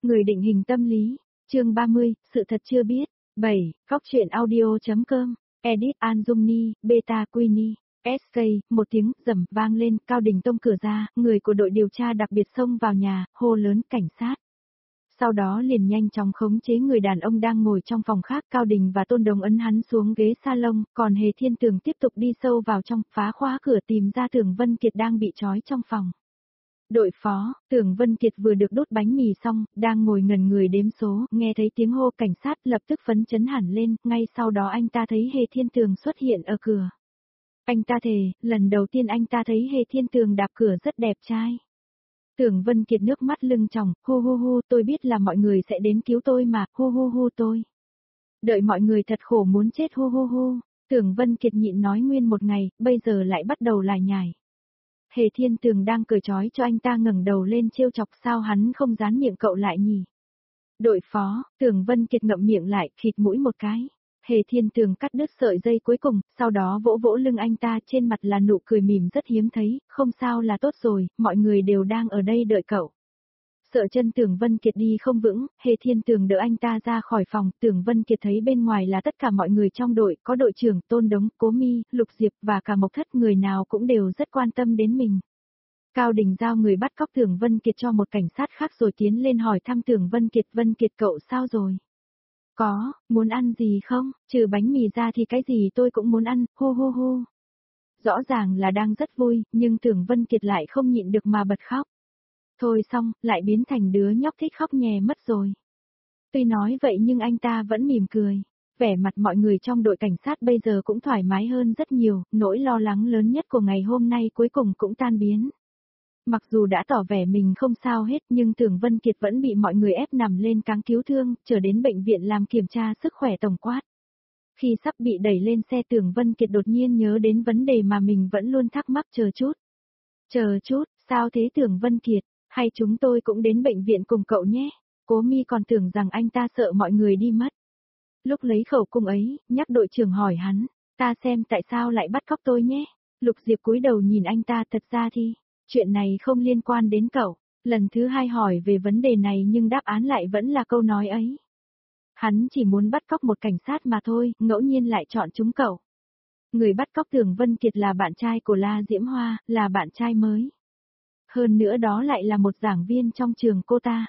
Người định hình tâm lý, chương 30, sự thật chưa biết. 7. Góc truyện audio.com, Edit Anjumni, Beta Queenie, SK, một tiếng rầm vang lên, Cao Đình tông cửa ra, người của đội điều tra đặc biệt xông vào nhà, hô lớn cảnh sát. Sau đó liền nhanh chóng khống chế người đàn ông đang ngồi trong phòng khác, Cao Đình và Tôn Đồng ấn hắn xuống ghế salon, còn Hề Thiên Tường tiếp tục đi sâu vào trong, phá khóa cửa tìm ra Tưởng Vân Kiệt đang bị trói trong phòng. Đội phó, Tưởng Vân Kiệt vừa được đốt bánh mì xong, đang ngồi ngẩn người đếm số, nghe thấy tiếng hô cảnh sát lập tức phấn chấn hẳn lên, ngay sau đó anh ta thấy Hề Thiên Tường xuất hiện ở cửa. Anh ta thề, lần đầu tiên anh ta thấy Hề Thiên Tường đạp cửa rất đẹp trai. Tưởng Vân Kiệt nước mắt lưng tròng, hu hu hu, tôi biết là mọi người sẽ đến cứu tôi mà, hu hu hu tôi. Đợi mọi người thật khổ muốn chết hu hu hu, Tưởng Vân Kiệt nhịn nói nguyên một ngày, bây giờ lại bắt đầu lải nhải. Hề Thiên Tường đang cởi trói cho anh ta ngẩng đầu lên trêu chọc, sao hắn không dán miệng cậu lại nhỉ? Đội phó, Tưởng Vân Kiệt ngậm miệng lại, khịt mũi một cái. Hề Thiên Tường cắt đứt sợi dây cuối cùng, sau đó vỗ vỗ lưng anh ta, trên mặt là nụ cười mỉm rất hiếm thấy, không sao là tốt rồi, mọi người đều đang ở đây đợi cậu. Sợ chân Tưởng Vân Kiệt đi không vững, Hề Thiên Tường đỡ anh ta ra khỏi phòng, Tưởng Vân Kiệt thấy bên ngoài là tất cả mọi người trong đội, có đội trưởng Tôn Đống, Cố Mi, Lục Diệp và cả Mộc Thất, người nào cũng đều rất quan tâm đến mình. Cao Đình giao người bắt cóc Tưởng Vân Kiệt cho một cảnh sát khác rồi tiến lên hỏi thăm Tưởng Vân Kiệt cậu sao rồi? Có, muốn ăn gì không? Trừ bánh mì ra thì cái gì tôi cũng muốn ăn, hu hu hu. Rõ ràng là đang rất vui, nhưng Tưởng Vân Kiệt lại không nhịn được mà bật khóc. Thôi xong, lại biến thành đứa nhóc thích khóc nhè mất rồi. Tuy nói vậy nhưng anh ta vẫn mỉm cười. Vẻ mặt mọi người trong đội cảnh sát bây giờ cũng thoải mái hơn rất nhiều, nỗi lo lắng lớn nhất của ngày hôm nay cuối cùng cũng tan biến. Mặc dù đã tỏ vẻ mình không sao hết nhưng Tưởng Vân Kiệt vẫn bị mọi người ép nằm lên cáng cứu thương, trở đến bệnh viện làm kiểm tra sức khỏe tổng quát. Khi sắp bị đẩy lên xe Tưởng Vân Kiệt đột nhiên nhớ đến vấn đề mà mình vẫn luôn thắc mắc, chờ chút. Chờ chút, sao thế Tưởng Vân Kiệt, hay chúng tôi cũng đến bệnh viện cùng cậu nhé. Cố Mi còn tưởng rằng anh ta sợ mọi người đi mất. Lúc lấy khẩu cung ấy, nhắc đội trưởng hỏi hắn, ta xem tại sao lại bắt cóc tôi nhé. Lục Diệp cúi đầu nhìn anh ta, thật ra thì chuyện này không liên quan đến cậu. Lần thứ hai hỏi về vấn đề này nhưng đáp án lại vẫn là câu nói ấy. Hắn chỉ muốn bắt cóc một cảnh sát mà thôi, ngẫu nhiên lại chọn chúng cậu. Người bắt cóc Tưởng Vân Kiệt là bạn trai của La Diễm Hoa, là bạn trai mới. Hơn nữa đó lại là một giảng viên trong trường cô ta.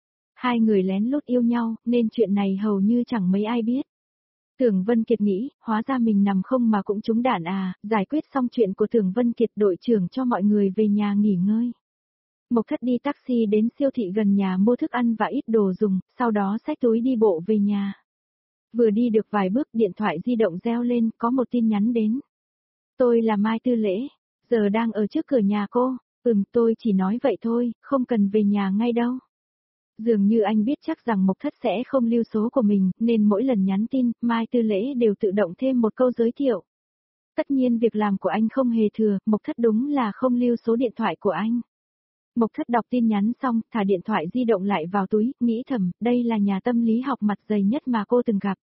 Hai người lén lút yêu nhau, nên chuyện này hầu như chẳng mấy ai biết. Tưởng Vân Kiệt nghĩ, hóa ra mình nằm không mà cũng trúng đạn à, giải quyết xong chuyện của Tưởng Vân Kiệt, đội trưởng cho mọi người về nhà nghỉ ngơi. Mộc Thất đi taxi đến siêu thị gần nhà mua thức ăn và ít đồ dùng, sau đó xách túi đi bộ về nhà. Vừa đi được vài bước điện thoại di động reo lên, có một tin nhắn đến. Tôi là Mai Tư Lễ, giờ đang ở trước cửa nhà cô. Tôi chỉ nói vậy thôi, không cần về nhà ngay đâu. Dường như anh biết chắc rằng Mộc Thất sẽ không lưu số của mình, nên mỗi lần nhắn tin, Mai Tư Lễ đều tự động thêm một câu giới thiệu. Tất nhiên việc làm của anh không hề thừa, Mộc Thất đúng là không lưu số điện thoại của anh. Mộc Thất đọc tin nhắn xong, thả điện thoại di động lại vào túi, nghĩ thầm, đây là nhà tâm lý học mặt dày nhất mà cô từng gặp.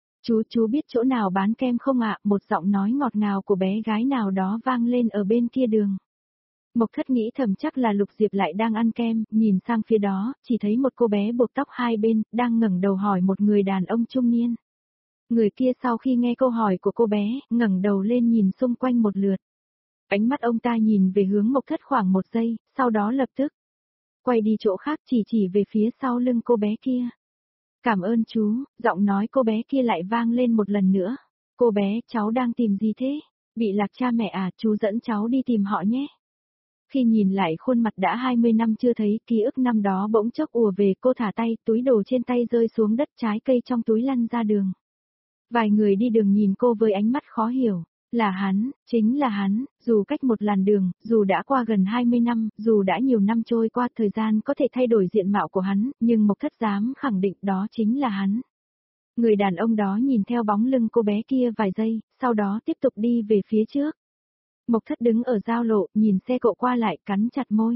Chú biết chỗ nào bán kem không ạ? Một giọng nói ngọt ngào của bé gái nào đó vang lên ở bên kia đường. Mộc Thất nghĩ thầm chắc là Lục Diệp lại đang ăn kem, nhìn sang phía đó, chỉ thấy một cô bé buộc tóc hai bên, đang ngẩng đầu hỏi một người đàn ông trung niên. Người kia sau khi nghe câu hỏi của cô bé, ngẩng đầu lên nhìn xung quanh một lượt. Ánh mắt ông ta nhìn về hướng Mộc Thất khoảng một giây, sau đó lập tức quay đi chỗ khác, chỉ về phía sau lưng cô bé kia. Cảm ơn chú, giọng nói cô bé kia lại vang lên một lần nữa. Cô bé, cháu đang tìm gì thế? Bị lạc cha mẹ à, chú dẫn cháu đi tìm họ nhé. Khi nhìn lại khuôn mặt đã 20 năm chưa thấy, ký ức năm đó bỗng chốc ùa về, cô thả tay, túi đồ trên tay rơi xuống đất, trái cây trong túi lăn ra đường. Vài người đi đường nhìn cô với ánh mắt khó hiểu. Là hắn, chính là hắn, dù cách một làn đường, dù đã qua gần 20 năm, dù đã nhiều năm trôi qua, thời gian có thể thay đổi diện mạo của hắn, nhưng Mộc Thất dám khẳng định đó chính là hắn. Người đàn ông đó nhìn theo bóng lưng cô bé kia vài giây, sau đó tiếp tục đi về phía trước. Mộc Thất đứng ở giao lộ, nhìn xe cộ qua lại, cắn chặt môi.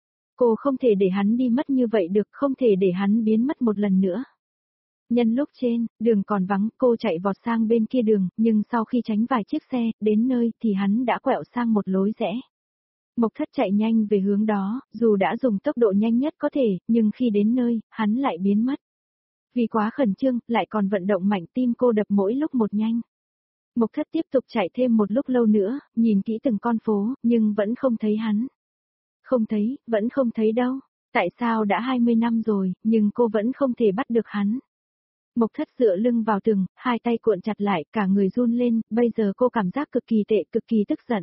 Cô không thể để hắn đi mất như vậy được, không thể để hắn biến mất một lần nữa. Nhân lúc trên, đường còn vắng, cô chạy vọt sang bên kia đường, nhưng sau khi tránh vài chiếc xe, đến nơi thì hắn đã quẹo sang một lối rẽ. Mộc Thất chạy nhanh về hướng đó, dù đã dùng tốc độ nhanh nhất có thể, nhưng khi đến nơi, hắn lại biến mất. Vì quá khẩn trương, lại còn vận động mạnh, tim cô đập mỗi lúc một nhanh. Mộc Thất tiếp tục chạy thêm một lúc lâu nữa, nhìn kỹ từng con phố, nhưng vẫn không thấy hắn. Không thấy, vẫn không thấy đâu. Tại sao đã 20 năm rồi, nhưng cô vẫn không thể bắt được hắn. Mộc Thất dựa lưng vào tường, hai tay cuộn chặt lại, cả người run lên, bây giờ cô cảm giác cực kỳ tệ, cực kỳ tức giận.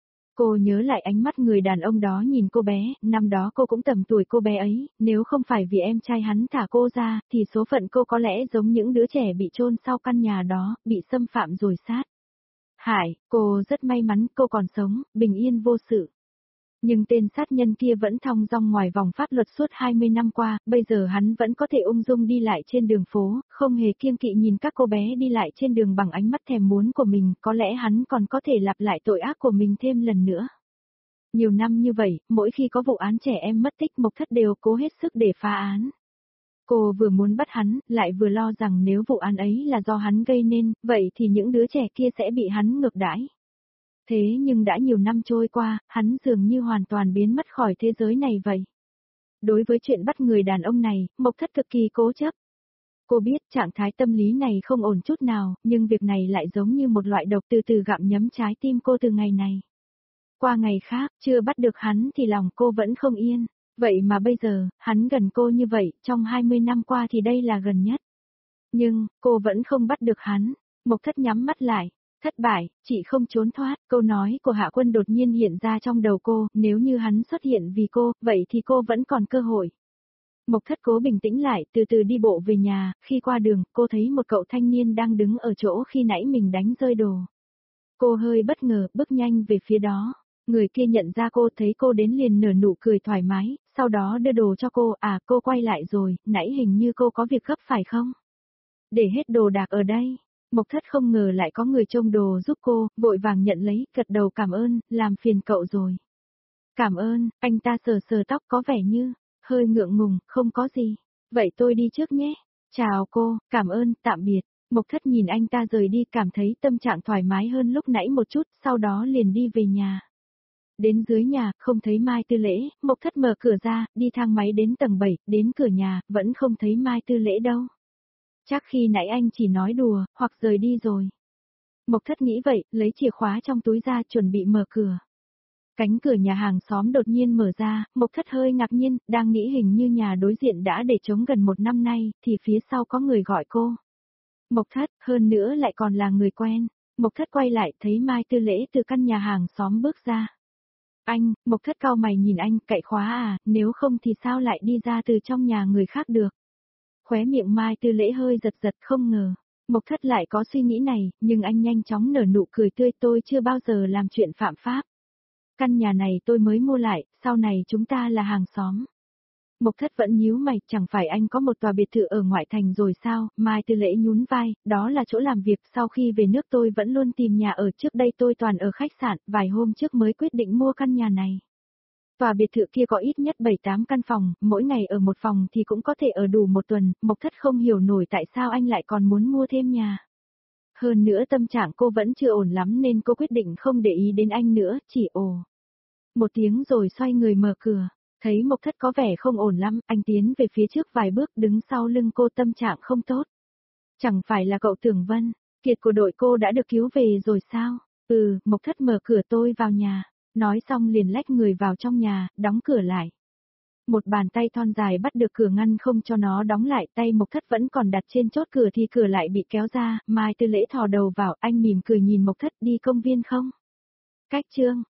Cô nhớ lại ánh mắt người đàn ông đó nhìn cô bé, năm đó cô cũng tầm tuổi cô bé ấy, nếu không phải vì em trai hắn thả cô ra, thì số phận cô có lẽ giống những đứa trẻ bị chôn sau căn nhà đó, bị xâm phạm rồi sát. Hải, cô rất may mắn cô còn sống, bình yên vô sự. Nhưng tên sát nhân kia vẫn thong dong ngoài vòng pháp luật suốt 20 năm qua, bây giờ hắn vẫn có thể ung dung đi lại trên đường phố, không hề kiêng kỵ nhìn các cô bé đi lại trên đường bằng ánh mắt thèm muốn của mình, có lẽ hắn còn có thể lặp lại tội ác của mình thêm lần nữa. Nhiều năm như vậy, mỗi khi có vụ án trẻ em mất tích Mộc Thất đều cố hết sức để phá án. Cô vừa muốn bắt hắn, lại vừa lo rằng nếu vụ án ấy là do hắn gây nên, vậy thì những đứa trẻ kia sẽ bị hắn ngược đãi. Thế nhưng đã nhiều năm trôi qua, hắn dường như hoàn toàn biến mất khỏi thế giới này vậy. Đối với chuyện bắt người đàn ông này, Mộc Thất cực kỳ cố chấp. Cô biết trạng thái tâm lý này không ổn chút nào, nhưng việc này lại giống như một loại độc từ từ gặm nhấm trái tim cô từ ngày này. Qua ngày khác, chưa bắt được hắn thì lòng cô vẫn không yên. Vậy mà bây giờ, hắn gần cô như vậy, trong 20 năm qua thì đây là gần nhất. Nhưng, cô vẫn không bắt được hắn. Mộc Thất nhắm mắt lại. Thất bại, chị không trốn thoát, câu nói của Hạ Quân đột nhiên hiện ra trong đầu cô, nếu như hắn xuất hiện vì cô, vậy thì cô vẫn còn cơ hội. Mộc Thất cố bình tĩnh lại, từ từ đi bộ về nhà, khi qua đường, cô thấy một cậu thanh niên đang đứng ở chỗ khi nãy mình đánh rơi đồ. Cô hơi bất ngờ, bước nhanh về phía đó. Người kia nhận ra cô, thấy cô đến liền nở nụ cười thoải mái, sau đó đưa đồ cho cô, cô quay lại rồi, nãy hình như cô có việc gấp phải không? Để hết đồ đạc ở đây. Mộc Thất không ngờ lại có người trông đồ giúp cô, vội vàng nhận lấy, gật đầu cảm ơn, làm phiền cậu rồi. Cảm ơn, anh ta sờ sờ tóc có vẻ như, hơi ngượng ngùng, không có gì. Vậy tôi đi trước nhé. Chào cô, cảm ơn, tạm biệt. Mộc Thất nhìn anh ta rời đi cảm thấy tâm trạng thoải mái hơn lúc nãy một chút, sau đó liền đi về nhà. Đến dưới nhà, không thấy Mai Tư Lễ, Mộc Thất mở cửa ra, đi thang máy đến tầng 7, đến cửa nhà, vẫn không thấy Mai Tư Lễ đâu. Chắc khi nãy anh chỉ nói đùa, hoặc rời đi rồi. Mộc Thất nghĩ vậy, lấy chìa khóa trong túi ra chuẩn bị mở cửa. Cánh cửa nhà hàng xóm đột nhiên mở ra, Mộc Thất hơi ngạc nhiên, đang nghĩ hình như nhà đối diện đã để trống gần 1 năm nay, thì phía sau có người gọi cô. Mộc Thất, hơn nữa lại còn là người quen. Mộc Thất quay lại, thấy Mai Tư Lễ từ căn nhà hàng xóm bước ra. Anh, Mộc Thất cau mày nhìn anh, cậy khóa nếu không thì sao lại đi ra từ trong nhà người khác được. Khóe miệng Mai Tư Lễ hơi giật giật không ngờ. Mộc Thất lại có suy nghĩ này, nhưng anh nhanh chóng nở nụ cười tươi, tôi chưa bao giờ làm chuyện phạm pháp. Căn nhà này tôi mới mua lại, sau này chúng ta là hàng xóm. Mộc Thất vẫn nhíu mày, chẳng phải anh có một tòa biệt thự ở ngoại thành rồi sao? Mai Tư Lễ nhún vai, đó là chỗ làm việc, sau khi về nước tôi vẫn luôn tìm nhà ở, trước đây tôi toàn ở khách sạn, vài hôm trước mới quyết định mua căn nhà này. Tòa biệt thự kia có ít nhất 7-8 căn phòng, mỗi ngày ở một phòng thì cũng có thể ở đủ 1 tuần, Mộc Thất không hiểu nổi tại sao anh lại còn muốn mua thêm nhà. Hơn nữa tâm trạng cô vẫn chưa ổn lắm nên cô quyết định không để ý đến anh nữa, chỉ ồ. Một tiếng rồi xoay người mở cửa, thấy Mộc Thất có vẻ không ổn lắm, anh tiến về phía trước vài bước đứng sau lưng cô tâm trạng không tốt. Chẳng phải là cậu Tưởng Vân, kiệt của đội cô đã được cứu về rồi sao? Mộc Thất mở cửa tôi vào nhà. Nói xong liền lách người vào trong nhà, đóng cửa lại. Một bàn tay thon dài bắt được cửa ngăn không cho nó đóng lại, tay Mộc Thất vẫn còn đặt trên chốt cửa thì cửa lại bị kéo ra, Mai Tư Lễ thò đầu vào, anh mỉm cười nhìn Mộc Thất, đi công viên không? Cách chương